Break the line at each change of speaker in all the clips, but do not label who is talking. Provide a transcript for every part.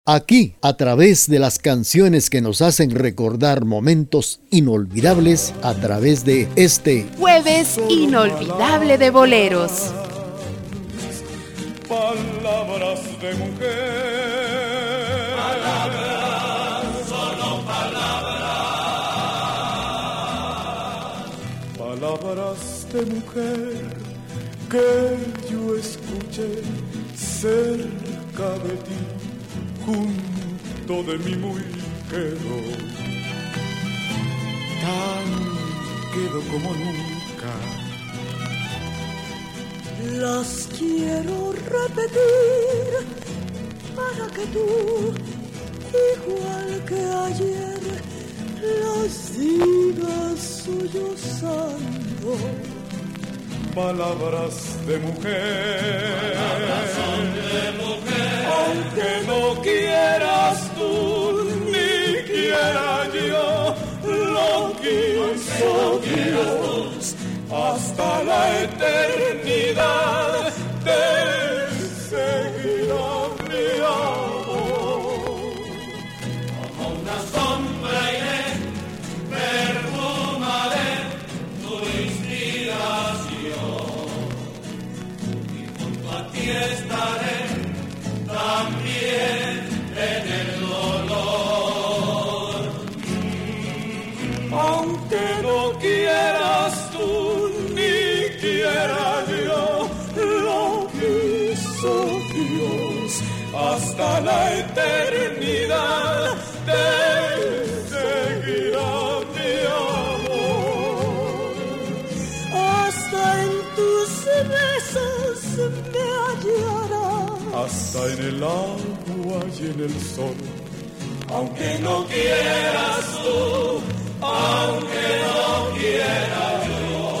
Aquí, a través de las canciones que nos hacen recordar momentos inolvidables, a través de este
Jueves Inolvidable de Boleros.
Palabras de mujer. Palabras, solo palabras. Palabras de mujer que yo escuché cerca de ti, junto de mi muy quedo, tan quedo como nunca.
Las quiero repetir para que tú, igual que ayer, las digas sollozando.
Palabras de mujer, palabras son de mujer, aunque no quieras tú ni quiera yo, lo quiso Dios hasta la eternidad, te seguirá mi amor. Como una sombra iré, perfumaré tu inspiración, y junto a ti estaré también en el dolor. Aunque no quieras tú ni quiera yo, lo quiso Dios hasta la eternidad, te seguirá mi amor.
Hasta en tus besos me hallarás,
hasta en el agua y en el sol. Aunque no quieras tú, aunque no quiera yo.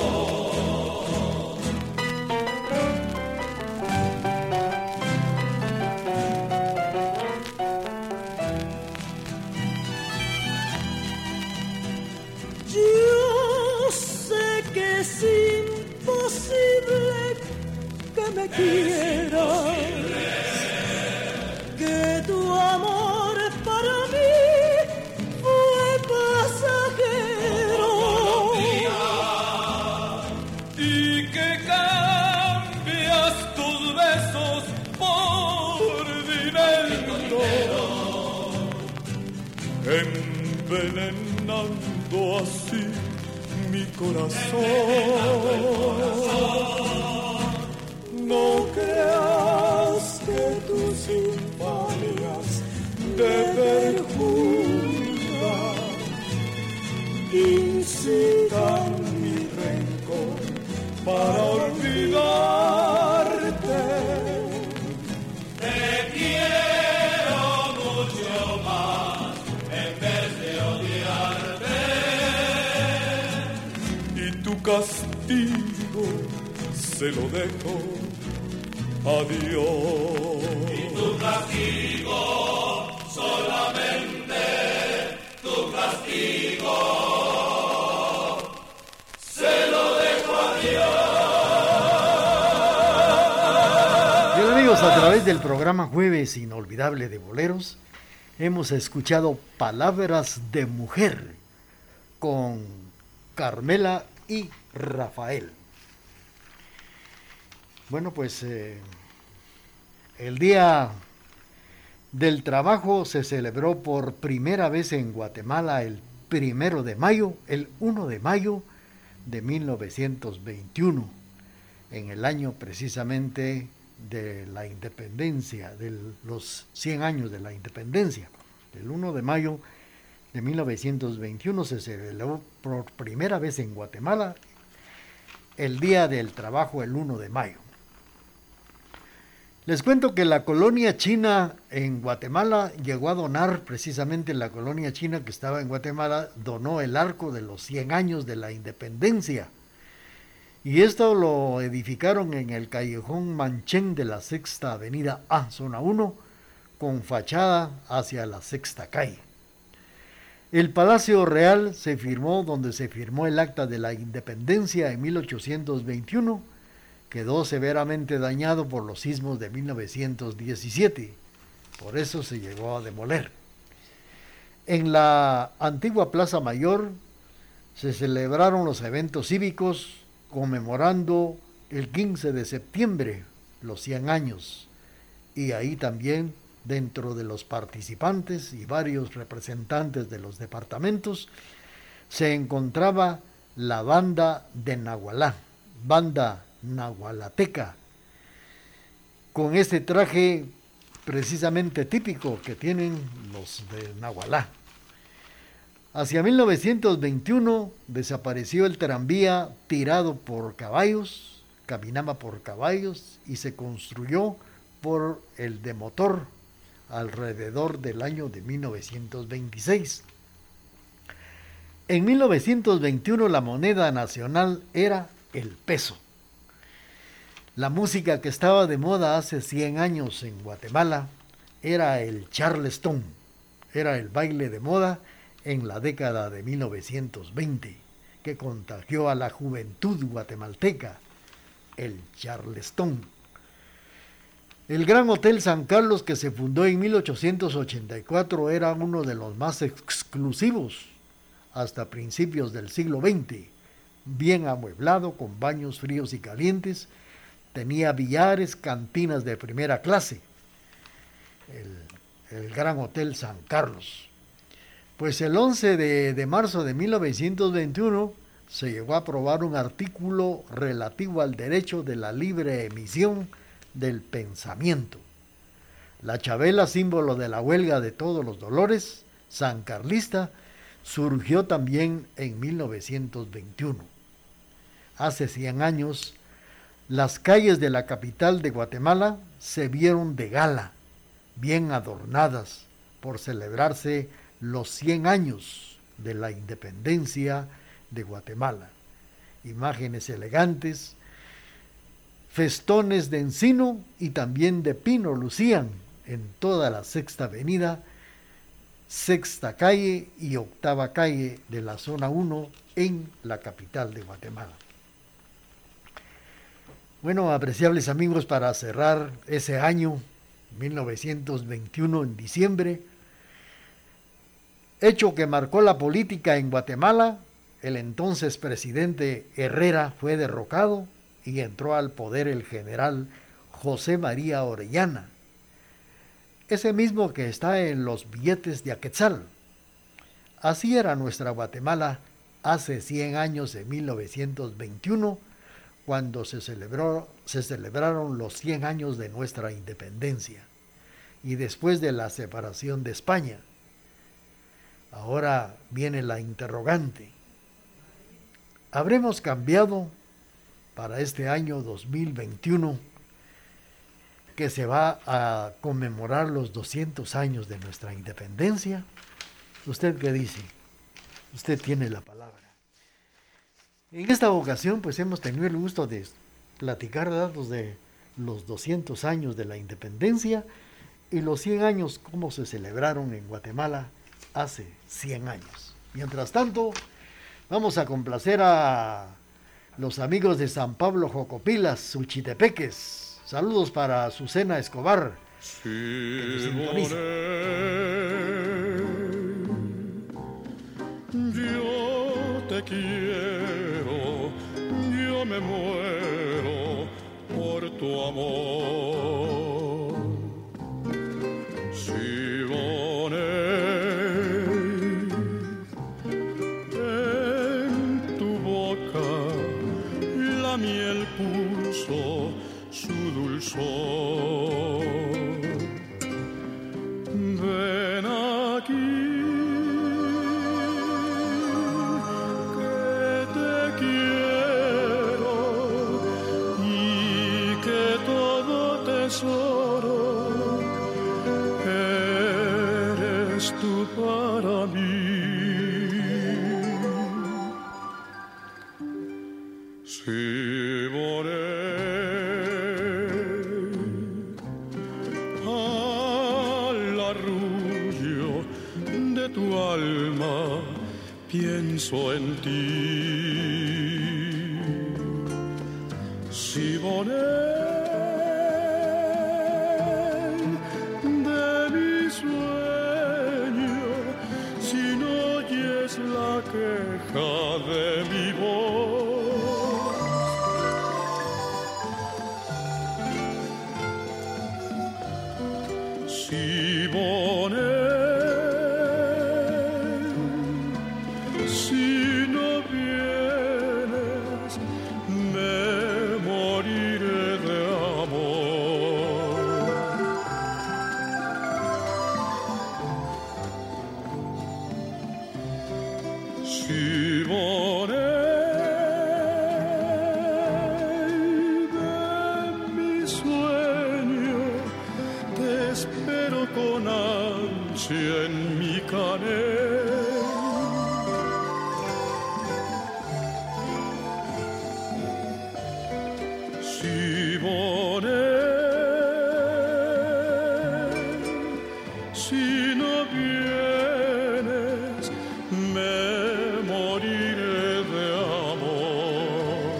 yo sé que es imposible que me quieras, que tu amor para mí fue pasajero
Y que cambias tus besos por dinero, envenenando así mi corazón. No creas que tus infamias te perjuran, incitan mi rencor para olvidarte. Te quiero mucho más en vez de odiarte, y tu castigo se lo dejo a Dios. Y tu castigo, solamente tu castigo, se lo dejo a Dios.
Bien, amigos, a través del programa Jueves Inolvidable de Boleros hemos escuchado Palabras de Mujer con Carmela y Rafael. Bueno, pues el Día del Trabajo se celebró por primera vez en Guatemala el 1 de mayo, el 1 de mayo de 1921, en el año precisamente de la independencia, de los 100 años de la independencia. El 1 de mayo de 1921 se celebró por primera vez en Guatemala el Día del Trabajo, el 1 de mayo. Les cuento que la colonia china en Guatemala llegó a donar, precisamente la colonia china que estaba en Guatemala, donó el arco de los 100 años de la independencia. Y esto lo edificaron en el callejón Manchén de la Sexta Avenida A, zona 1, con fachada hacia la Sexta Calle. El Palacio Real se firmó donde se firmó el Acta de la Independencia en 1821, quedó severamente dañado por los sismos de 1917, por eso se llegó a demoler. En la antigua Plaza Mayor se celebraron los eventos cívicos conmemorando el 15 de septiembre, los 100 años, y ahí también, dentro de los participantes y varios representantes de los departamentos, se encontraba la banda de Nahualá, banda nahualateca, con ese traje precisamente típico que tienen los de Nahualá. Hacia 1921 desapareció el tranvía tirado por caballos, caminaba por caballos y se construyó por el de motor alrededor del año de 1926. En 1921 la moneda nacional era el peso. La música que estaba de moda hace 100 años en Guatemala era el charleston, era el baile de moda en la década de 1920, que contagió a la juventud guatemalteca, el charleston. El Gran Hotel San Carlos, que se fundó en 1884, era uno de los más exclusivos hasta principios del siglo XX, bien amueblado con baños fríos y calientes, tenía billares, cantinas de primera clase, el Gran Hotel San Carlos. Pues el 11 de marzo de 1921 se llegó a aprobar un artículo relativo al derecho de la libre emisión del pensamiento. La Chabela, símbolo de la huelga de todos los dolores, sancarlista, surgió también en 1921. Hace 100 años, las calles de la capital de Guatemala se vieron de gala, bien adornadas, por celebrarse los 100 años de la independencia de Guatemala. Imágenes elegantes, festones de encino y también de pino lucían en toda la Sexta Avenida, Sexta Calle y Octava Calle de la Zona 1 en la capital de Guatemala. Bueno, apreciables amigos, para cerrar ese año 1921 en diciembre, hecho que marcó la política en Guatemala, el entonces presidente Herrera fue derrocado y entró al poder el general José María Orellana, ese mismo que está en los billetes de Aquetzal. Así era nuestra Guatemala hace 100 años, en 1921, cuando se celebraron los 100 años de nuestra independencia y después de la separación de España. Ahora viene la interrogante. ¿Habremos cambiado para este año 2021, que se va a conmemorar los 200 años de nuestra independencia? ¿Usted qué dice? Usted tiene la palabra. En esta ocasión, pues hemos tenido el gusto de platicar datos de los 200 años de la independencia y los 100 años, cómo se celebraron en Guatemala hace 100 años. Mientras tanto, vamos a complacer a los amigos de San Pablo Jocopilas, Suchitepeques. Saludos para Azucena Escobar, que nos sintoniza.
Yo te quiero, yo me muero por tu amor. Siboney, en tu boca la miel puso su dulzor. Ven aquí, que te quiero y que todo tesoro eres tú para mí. Pienso en ti, Siboney, de mi Siboney, de mi sueño, te espero con ansia en mi canel. Si no vienes, me moriré de amor.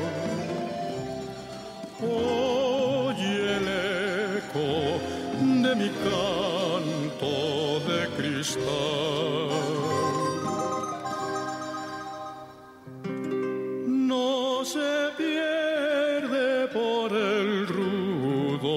Oye el eco de mi canto de cristal. No se pierde por el rudo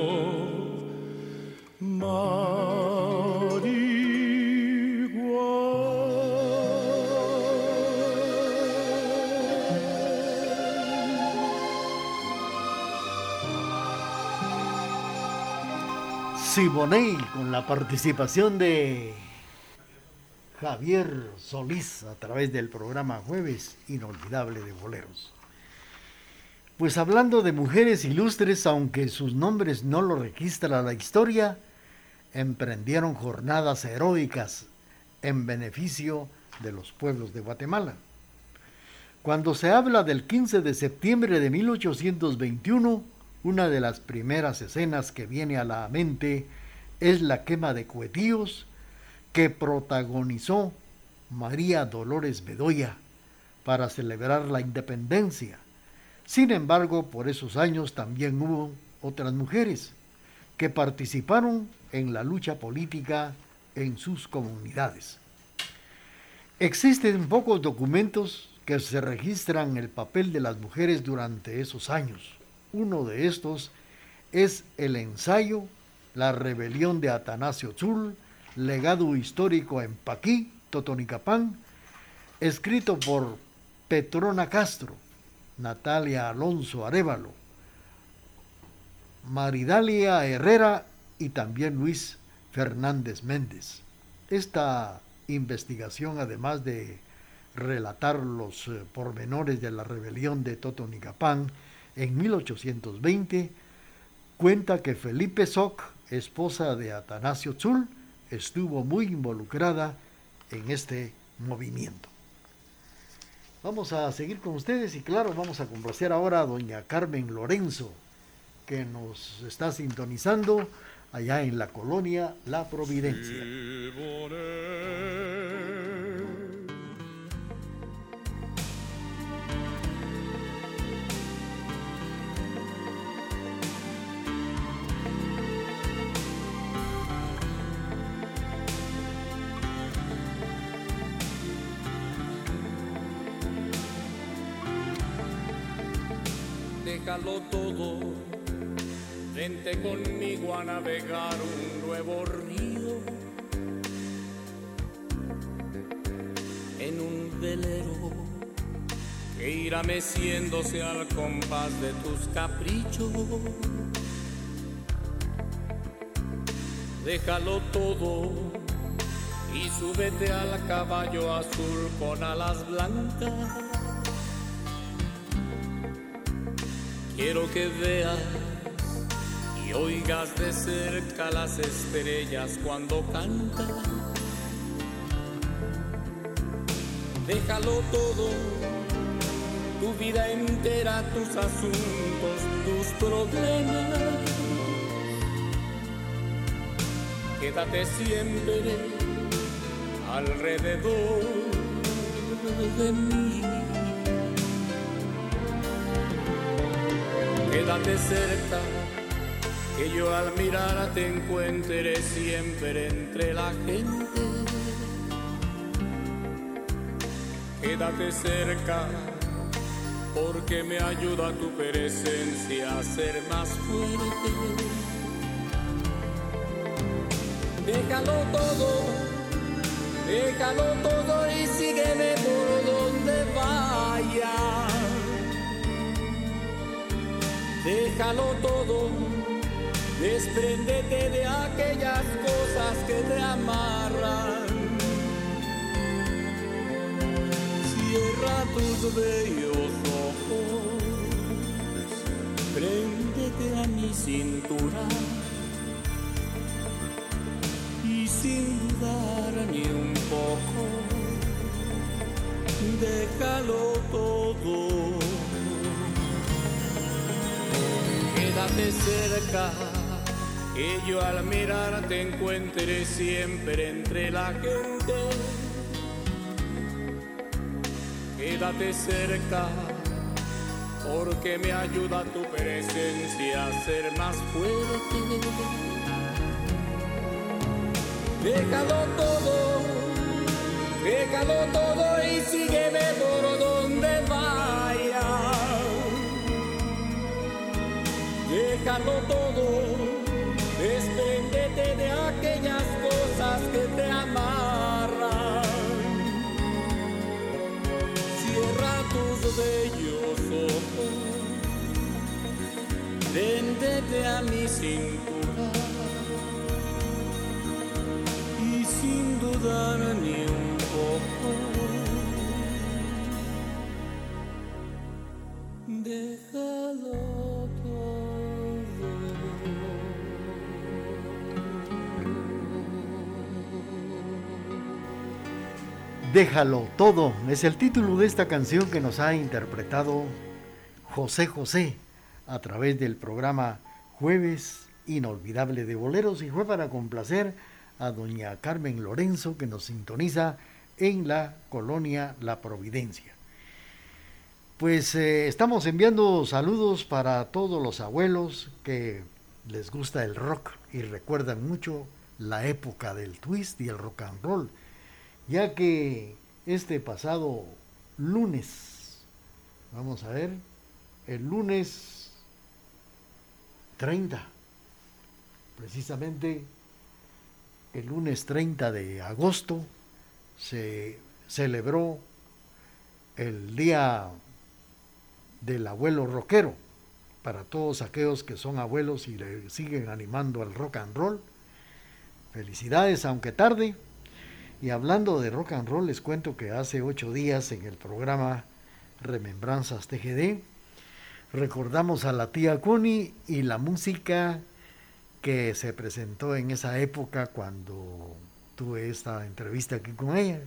Siboney, con la participación de Javier Solís a través del programa Jueves Inolvidable de Boleros. Pues hablando de mujeres ilustres, aunque sus nombres no lo registra la historia, emprendieron jornadas heroicas en beneficio de los pueblos de Guatemala. Cuando se habla del 15 de septiembre de 1821, una de las primeras escenas que viene a la mente es la quema de cohetíos que protagonizó María Dolores Bedoya para celebrar la independencia. Sin embargo, por esos años también hubo otras mujeres que participaron en la lucha política en sus comunidades. Existen pocos documentos que se registran el papel de las mujeres durante esos años. Uno de estos es el ensayo La rebelión de Atanasio Tzul, legado histórico en Paquí, Totonicapán, escrito por Petrona Castro, Natalia Alonso Arévalo, Maridalia Herrera y también Luis Fernández Méndez. Esta investigación, además de relatar los pormenores de la rebelión de Totonicapán en 1820, cuenta que Felipe Soc, esposa de Atanasio Tzul, estuvo muy involucrada en este movimiento. Vamos a seguir con ustedes y claro, vamos a complacer ahora a doña Carmen Lorenzo, que nos está sintonizando allá en la colonia La Providencia.
Déjalo todo, vente conmigo a navegar un nuevo río, en un velero que irá meciéndose al compás de tus caprichos. Déjalo todo y súbete al caballo azul con alas blancas. Quiero que veas y oigas de cerca las estrellas cuando cantan. Déjalo todo, tu vida entera, tus asuntos, tus problemas. Quédate siempre alrededor de mí. Quédate cerca, que yo al mirar te encuentre siempre entre la gente. Quédate cerca, porque me ayuda tu presencia a ser más fuerte. Déjalo todo y sígueme por donde vayas. Déjalo todo, despréndete de aquellas cosas que te amarran. tus bellos ojos, préndete a mi cintura y sin dudar ni un poco, déjalo todo. Quédate cerca, que yo al mirar te encuentre siempre entre la gente. Quédate cerca, porque me ayuda tu presencia a ser más fuerte. Déjalo todo y sígueme por donde vaya. Déjalo todo, despréndete de aquellas cosas que te amarran. Cierra tus bellos ojos, préndete a mi cintura y sin dudar ni un poco, déjalo.
Déjalo todo, es el título de esta canción que nos ha interpretado José José a través del programa Jueves Inolvidable de Boleros, y fue para complacer a doña Carmen Lorenzo, que nos sintoniza en la colonia La Providencia. Pues estamos enviando saludos para todos los abuelos que les gusta el rock y recuerdan mucho la época del twist y el rock and roll, ya que este pasado lunes, vamos a ver, el lunes 30, precisamente el lunes 30 de agosto, se celebró el Día del Abuelo Rockero. Para todos aquellos que son abuelos y le siguen animando al rock and roll, felicidades, aunque tarde. Y hablando de rock and roll, les cuento que hace 8 días en el programa Remembranzas TGD recordamos a la tía Connie y la música que se presentó en esa época cuando tuve esta entrevista aquí con ella,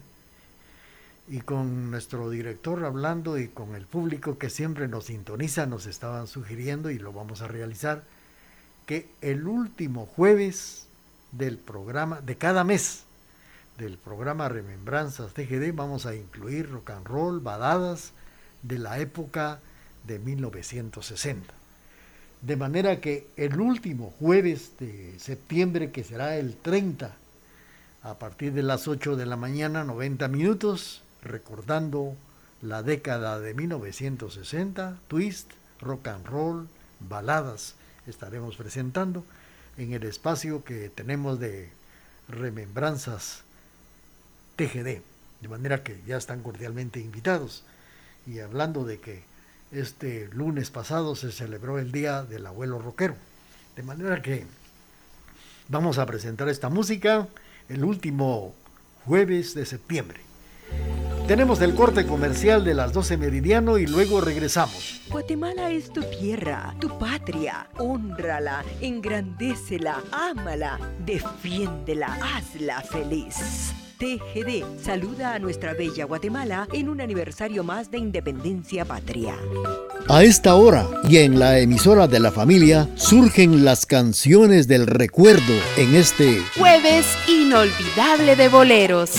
y con nuestro director hablando y con el público que siempre nos sintoniza. Nos estaban sugiriendo, y lo vamos a realizar, que el último jueves del programa de cada mes del programa Remembranzas TGD vamos a incluir rock and roll, baladas de la época de 1960. De manera que el último jueves de septiembre, que será el 30, a partir de las 8 de la mañana, 90 minutos, recordando la década de 1960, twist, rock and roll, baladas, estaremos presentando en el espacio que tenemos de Remembranzas TGD, de manera que ya están cordialmente invitados. Y hablando de que este lunes pasado se celebró el Día del Abuelo Rockero, de manera que vamos a presentar esta música el último jueves de septiembre. Tenemos el corte comercial de las 12 meridiano y luego regresamos.
Guatemala es tu tierra, tu patria. Hónrala, engrandécela, ámala, defiéndela, hazla feliz. TGD saluda a nuestra bella Guatemala en un aniversario más de independencia patria.
A esta hora y en la emisora de la familia surgen las canciones del recuerdo en este
Jueves Inolvidable de Boleros.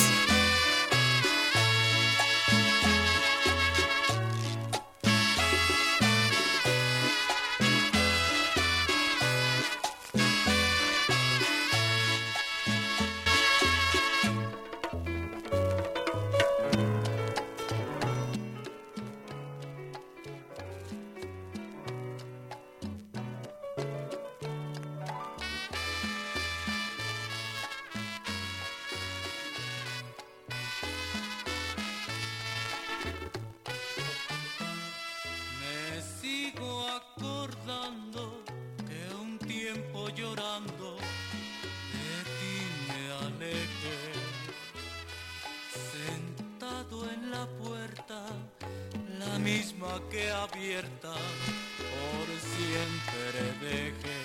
misma que abierta por siempre dejé.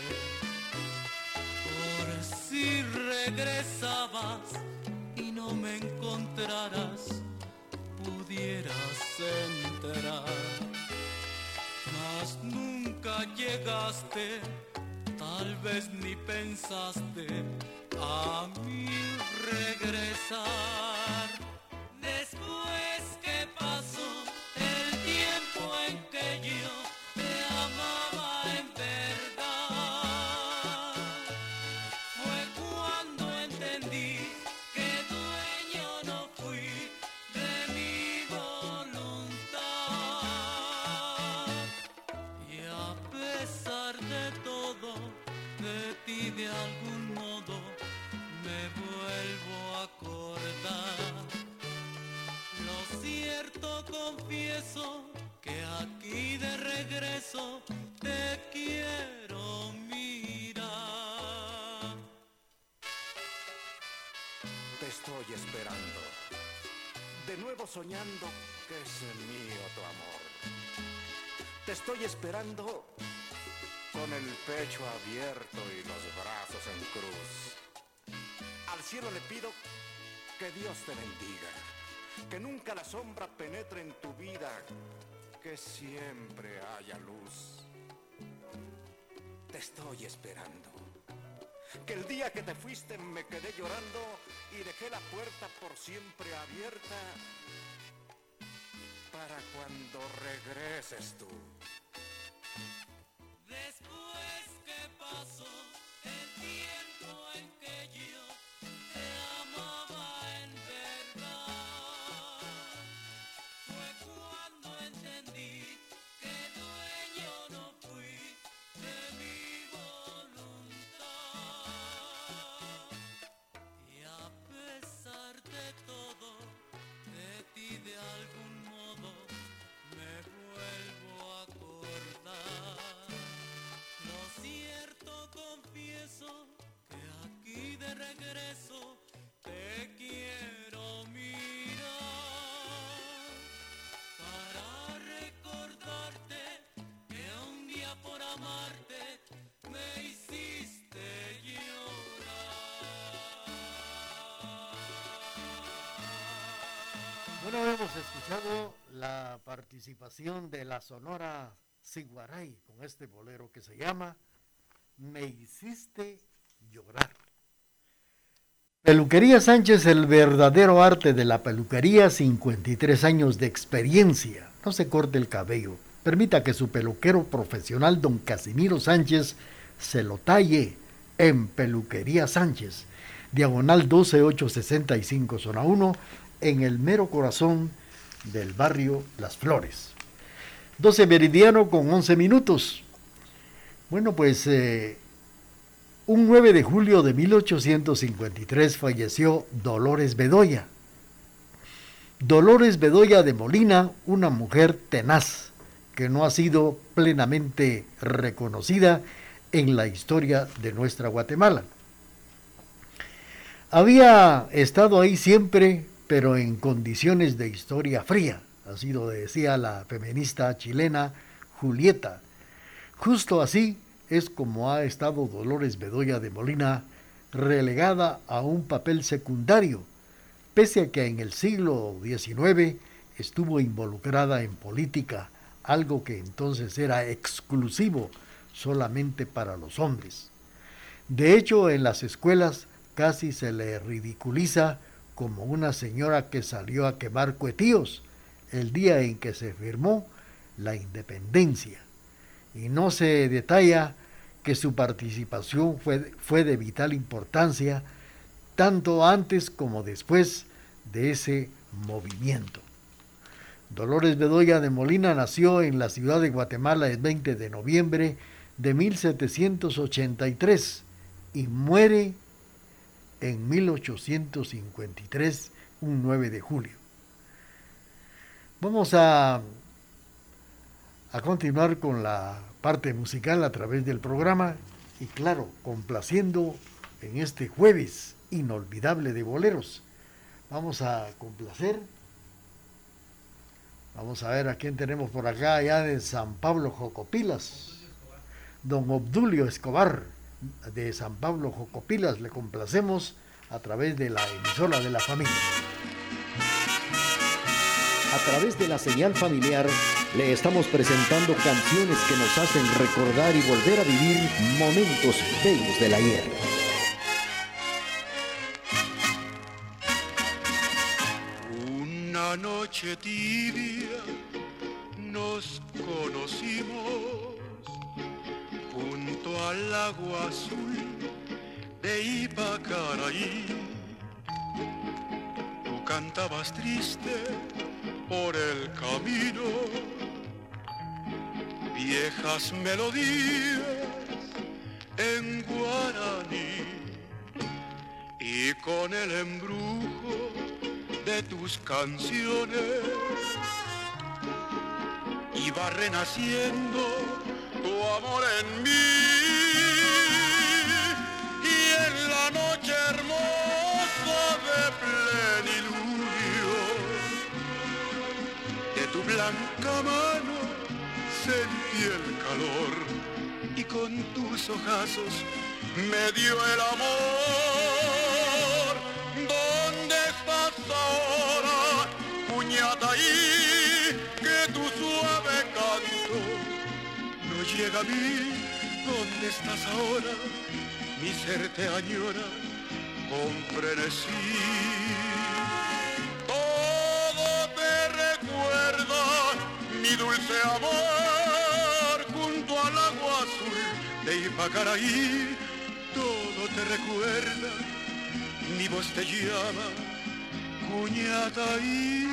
Por si regresabas y no me encontraras, pudieras enterar. Mas nunca llegaste, tal vez ni pensaste a mí regresar. Después que pasó el tiempo en que yo te amaba en verdad, fue cuando entendí que dueño no fui de mi voluntad. Y a pesar de todo, de ti de algún modo me vuelvo a acordar. Lo cierto, confieso que aquí de regreso te quiero mirar.
Te estoy esperando, de nuevo soñando que es mío tu amor. Te estoy esperando con el pecho abierto y los brazos en cruz. Al cielo le pido que Dios te bendiga, que nunca la sombra penetre en tu vida, que siempre haya luz. Te estoy esperando, que el día que te fuiste me quedé llorando y dejé la puerta por siempre abierta para cuando regreses tú.
Después que pasó el tiempo en que yo te amaba en verdad, fue cuando entendí que dueño no fui de mi voluntad. Y a pesar de todo, de ti de algún modo me vuelvo a acordar. Lo cierto, confieso que aquí de regreso te quiero mirar, para recordarte que un día por amarte me hiciste llorar.
Bueno, hemos escuchado la participación de la Sonora Ciguaray con este bolero que se llama Me hiciste llorar. Peluquería Sánchez, el verdadero arte de la peluquería, 53 años de experiencia. No se corte el cabello. Permita que su peluquero profesional, don Casimiro Sánchez, se lo talle en Peluquería Sánchez. Diagonal 12865, zona 1, en el mero corazón del barrio Las Flores. 12 meridiano con 11 minutos. Bueno, pues un 9 de julio de 1853 falleció Dolores Bedoya. Dolores Bedoya de Molina, una mujer tenaz que no ha sido plenamente reconocida en la historia de nuestra Guatemala. Había estado ahí siempre, pero en condiciones de historia fría, así lo decía la feminista chilena Julieta. Justo así es como ha estado Dolores Bedoya de Molina, relegada a un papel secundario, pese a que en el siglo XIX estuvo involucrada en política, algo que entonces era exclusivo solamente para los hombres. De hecho, en las escuelas casi se le ridiculiza como una señora que salió a quemar cuetíos el día en que se firmó la independencia. Y no se detalla que su participación fue de vital importancia tanto antes como después de ese movimiento. Dolores Bedoya de Molina nació en la ciudad de Guatemala el 20 de noviembre de 1783 y muere en 1853, un 9 de julio. Vamos a continuar con la parte musical a través del programa y claro, complaciendo en este jueves inolvidable de boleros. Vamos a complacer Vamos a ver a quién tenemos por acá, allá de San Pablo Jocopilas. Don Obdulio Escobar, de San Pablo Jocopilas, le complacemos a través de la emisora de la familia.
A través de la señal familiar le estamos presentando canciones que nos hacen recordar y volver a vivir momentos bellos del ayer.
Una noche tibia nos conocimos junto al agua azul de Ipacaraí. Tú cantabas triste por el camino, viejas melodías en guaraní, y con el embrujo de tus canciones iba renaciendo tu amor en mí. Y en la noche hermosa de plenilunio de tu blanca mano sentí el calor, y con tus ojazos me dio el amor. ¿Dónde estás ahora, Cuñataí? Que tu suave canto no llega a mí. ¿Dónde estás ahora? Mi ser te añora con frenesí. Todo te recuerda, mi dulce amor, junto al agua azul de Ipacaraí. Todo te recuerda, mi voz te llama, Cuñataí.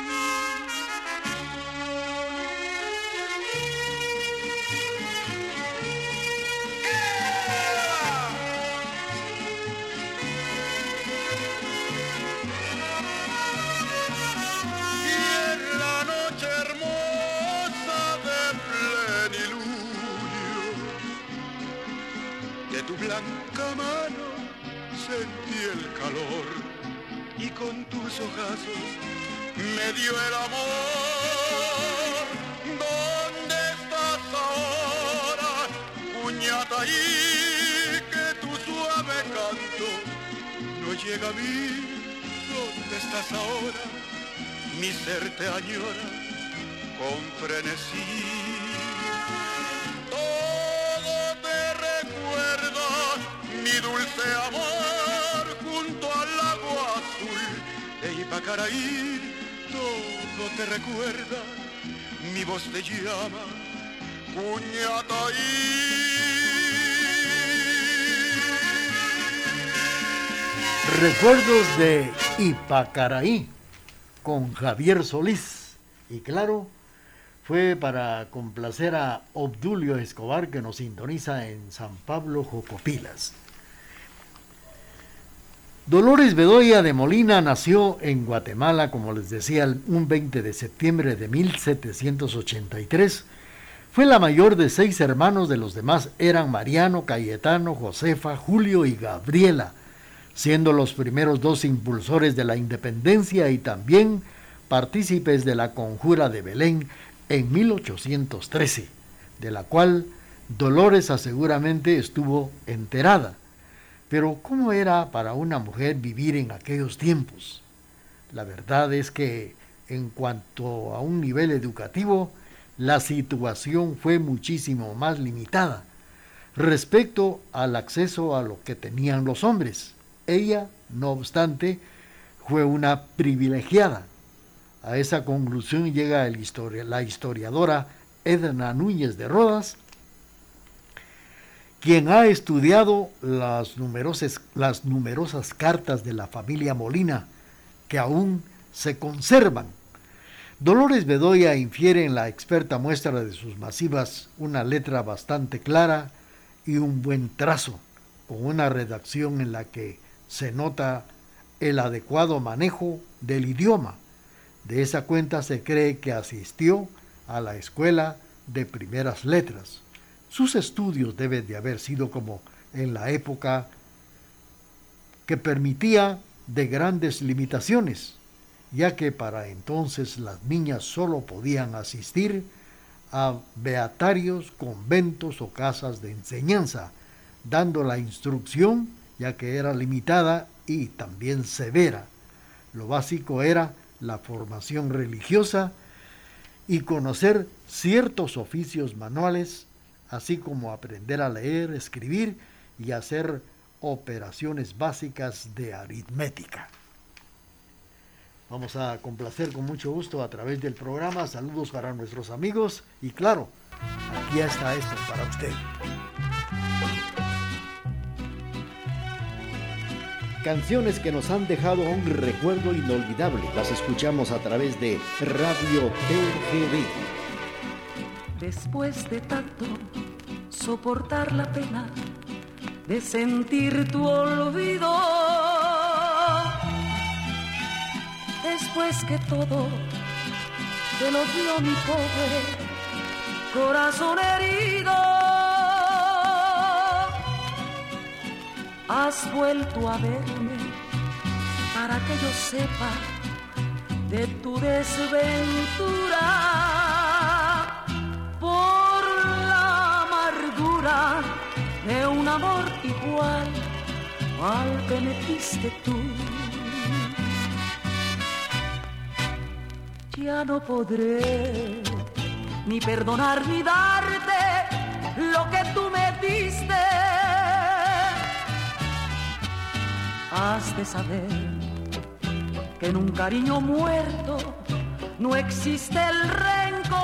Tu blanca mano sentí el calor, y con tus ojazos me dio el amor. ¿Dónde estás ahora, Cuñataí? Que tu suave canto no llega a mí. ¿Dónde estás ahora? Mi ser te añora con frenesí. Mi dulce amor, junto al agua azul de Ipacaraí. Todo te recuerda, mi voz te llama, Cuñataí.
Recuerdos de Ipacaraí con Javier Solís. Y claro, fue para complacer a Obdulio Escobar, que nos sintoniza en San Pablo Jocopilas. Dolores Bedoya de Molina nació en Guatemala, como les decía, un 20 de septiembre de 1783. Fue la mayor de 6 hermanos. De los demás eran Mariano, Cayetano, Josefa, Julio y Gabriela, siendo los primeros 2 impulsores de la independencia y también partícipes de la Conjura de Belén en 1813, de la cual Dolores seguramente estuvo enterada. Pero ¿cómo era para una mujer vivir en aquellos tiempos? La verdad es que en cuanto a un nivel educativo, la situación fue muchísimo más limitada respecto al acceso a lo que tenían los hombres. Ella, no obstante, fue una privilegiada. A esa conclusión llega la historiadora Edna Núñez de Rodas, quien ha estudiado las numerosas cartas de la familia Molina que aún se conservan. Dolores Bedoya infiere en la experta muestra de sus masivas una letra bastante clara y un buen trazo, con una redacción en la que se nota el adecuado manejo del idioma. De esa cuenta se cree que asistió a la escuela de primeras letras. Sus estudios deben de haber sido como en la época que permitía de grandes limitaciones, ya que para entonces las niñas solo podían asistir a beatarios, conventos o casas de enseñanza, dando la instrucción, ya que era limitada y también severa. Lo básico era la formación religiosa y conocer ciertos oficios manuales, así como aprender a leer, escribir y hacer operaciones básicas de aritmética. Vamos a complacer con mucho gusto a través del programa. Saludos para nuestros amigos y claro, aquí está esto para usted.
Canciones que nos han dejado un recuerdo inolvidable. Las escuchamos a través de Radio TGD.
Después de tanto soportar la pena de sentir tu olvido, después que todo te lo dio mi pobre corazón herido, has vuelto a verme para que yo sepa de tu desventura, por la amargura de un amor igual al que me diste tú. Ya no podré ni perdonar ni darte lo que tú me diste. Has de saber que en un cariño muerto no existe el rencor.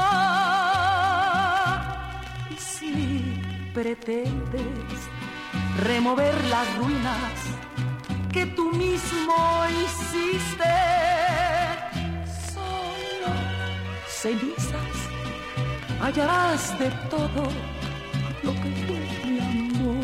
Y si pretendes remover las ruinas que tú mismo hiciste, cenizas hallarás de todo lo que fue mi amor.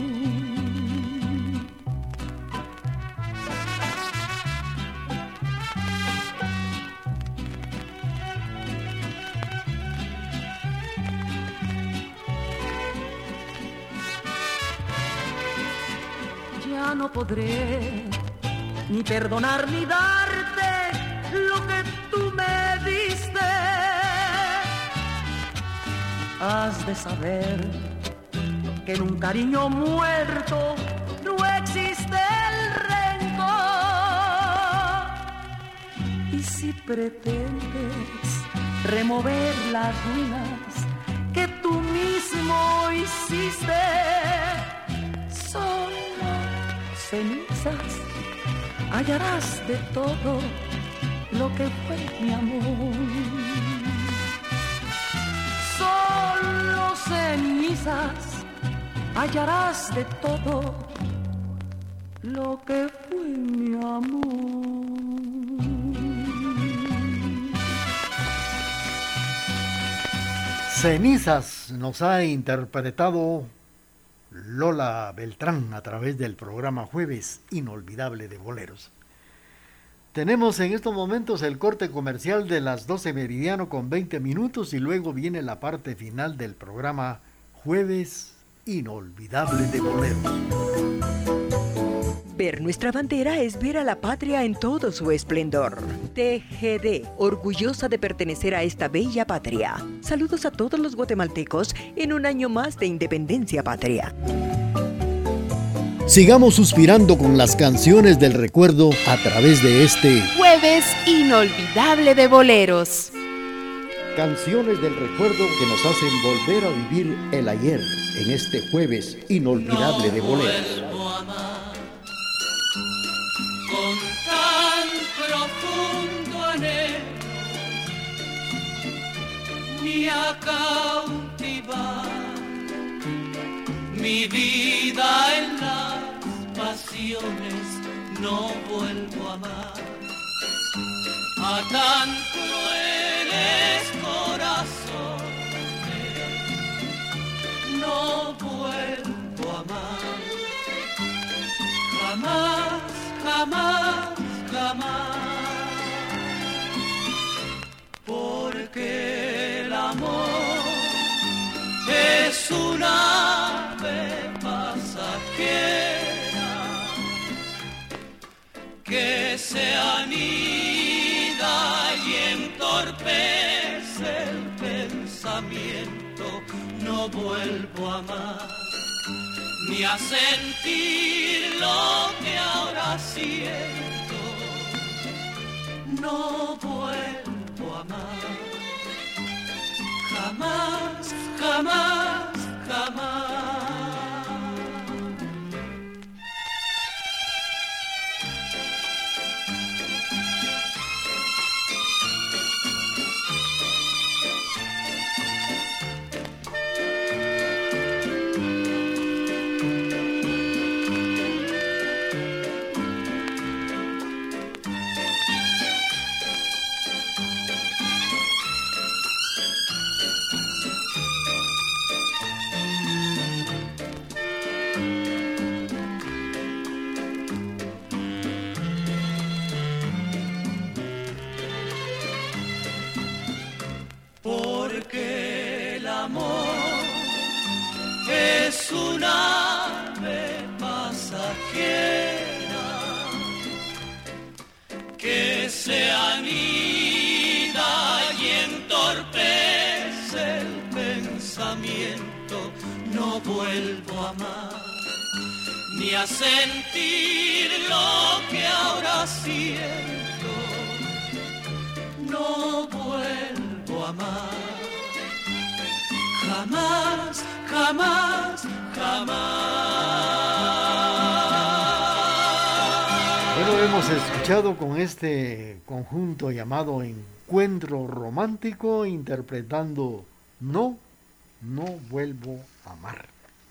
Ya no podré ni perdonar ni darte lo que tú me diste. Has de saber que en un cariño muerto no existe el rencor. Y si pretendes remover las ruinas que tú mismo hiciste, solo cenizas hallarás de todo lo que fue mi amor. Solo cenizas hallarás de todo lo que fue mi amor.
Cenizas nos ha interpretado Lola Beltrán a través del programa Jueves Inolvidable de Boleros. Tenemos en estos momentos el corte comercial de las 12 meridiano con 20 minutos y luego viene la parte final del programa Jueves Inolvidable de Boleros.
Ver nuestra bandera es ver a la patria en todo su esplendor. TGD, orgullosa de pertenecer a esta bella patria. Saludos a todos los guatemaltecos en un año más de independencia patria.
Sigamos suspirando con las canciones del recuerdo a través de este
Jueves Inolvidable de Boleros.
Canciones del recuerdo que nos hacen volver a vivir el ayer en este Jueves Inolvidable de Boleros.
Con tan profundo anhelo, ni a cautivar mi vida en las pasiones, no vuelvo a amar a tan crueles corazones, no vuelvo a amar jamás. Jamás, jamás, porque el amor es una ave pasajera que se anida vuelvo a amar, ni a sentir lo que ahora siento. No vuelvo a amar, jamás, jamás, jamás. Porque el amor es una ave pasajera que se anida y entorpece el pensamiento. No vuelvo a amar, ni a sentir lo que ahora siento. No vuelvo a amar, jamás, jamás, jamás.
Bueno, hemos escuchado con este conjunto llamado Encuentro Romántico interpretando No vuelvo a amar.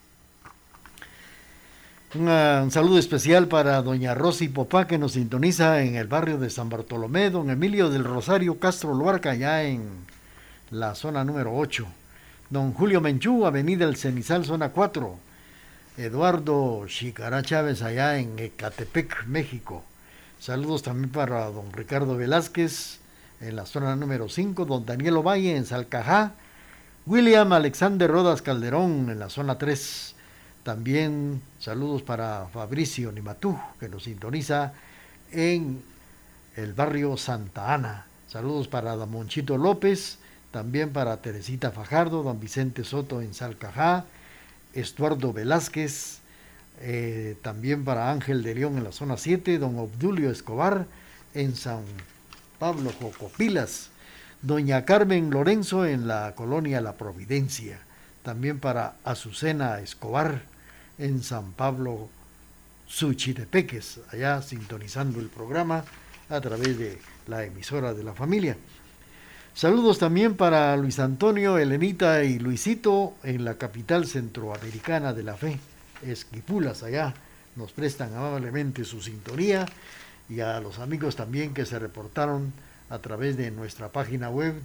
Un saludo especial para doña Rosy Popá, que nos sintoniza en el barrio de San Bartolomé, don Emilio del Rosario Castro Luarca, allá en la zona número 8, don Julio Menchú, avenida El Cenizal, zona 4, Eduardo Chicará Chávez, allá en Ecatepec, México. Saludos también para don Ricardo Velázquez, en la zona número 5, don Daniel Ovalle, en Salcajá, William Alexander Rodas Calderón, en la zona 3, también saludos para Fabricio Nimatú, que nos sintoniza en el barrio Santa Ana. Saludos para don Monchito López, también para Teresita Fajardo, don Vicente Soto en Salcajá, Estuardo Velázquez, también para Ángel de León en la zona 7, don Obdulio Escobar en San Pablo Jocopilas, doña Carmen Lorenzo en la colonia La Providencia, también para Azucena Escobar en San Pablo Suchitepeques, allá sintonizando el programa a través de la emisora de la familia. Saludos también para Luis Antonio, Elenita y Luisito en la capital centroamericana de la fe, Esquipulas, allá nos prestan amablemente su sintonía, y a los amigos también que se reportaron a través de nuestra página web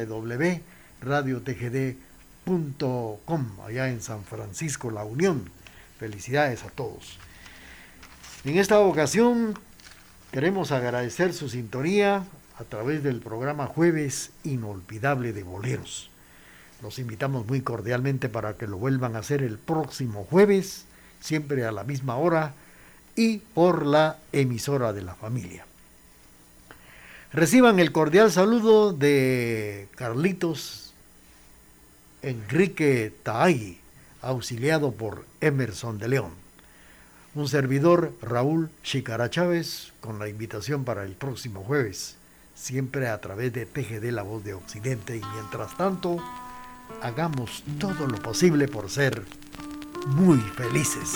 www.radiotgd.com, allá en San Francisco La Unión. Felicidades a todos. En esta ocasión queremos agradecer su sintonía a través del programa Jueves Inolvidable de Boleros. Los invitamos muy cordialmente para que lo vuelvan a hacer el próximo jueves, siempre a la misma hora y por la emisora de la familia. Reciban el cordial saludo de Carlitos Enrique Taay, auxiliado por Emerson de León. Un servidor, Raúl Chicará Chávez, con la invitación para el próximo jueves, siempre a través de TGD La Voz de Occidente, y mientras tanto, hagamos todo lo posible por ser muy felices.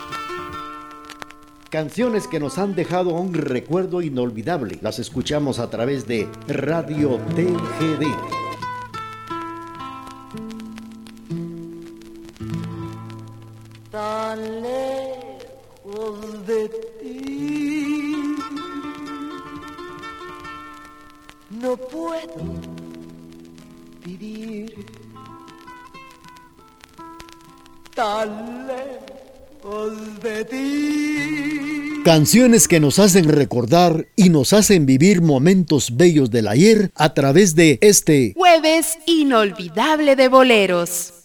Canciones que nos han dejado un recuerdo inolvidable. Las escuchamos a través de Radio TGD.
Tan lejos de ti, no puedo vivir. Tan lejos de ti.
Canciones que nos hacen recordar y nos hacen vivir momentos bellos del ayer a través de este
Jueves Inolvidable de Boleros.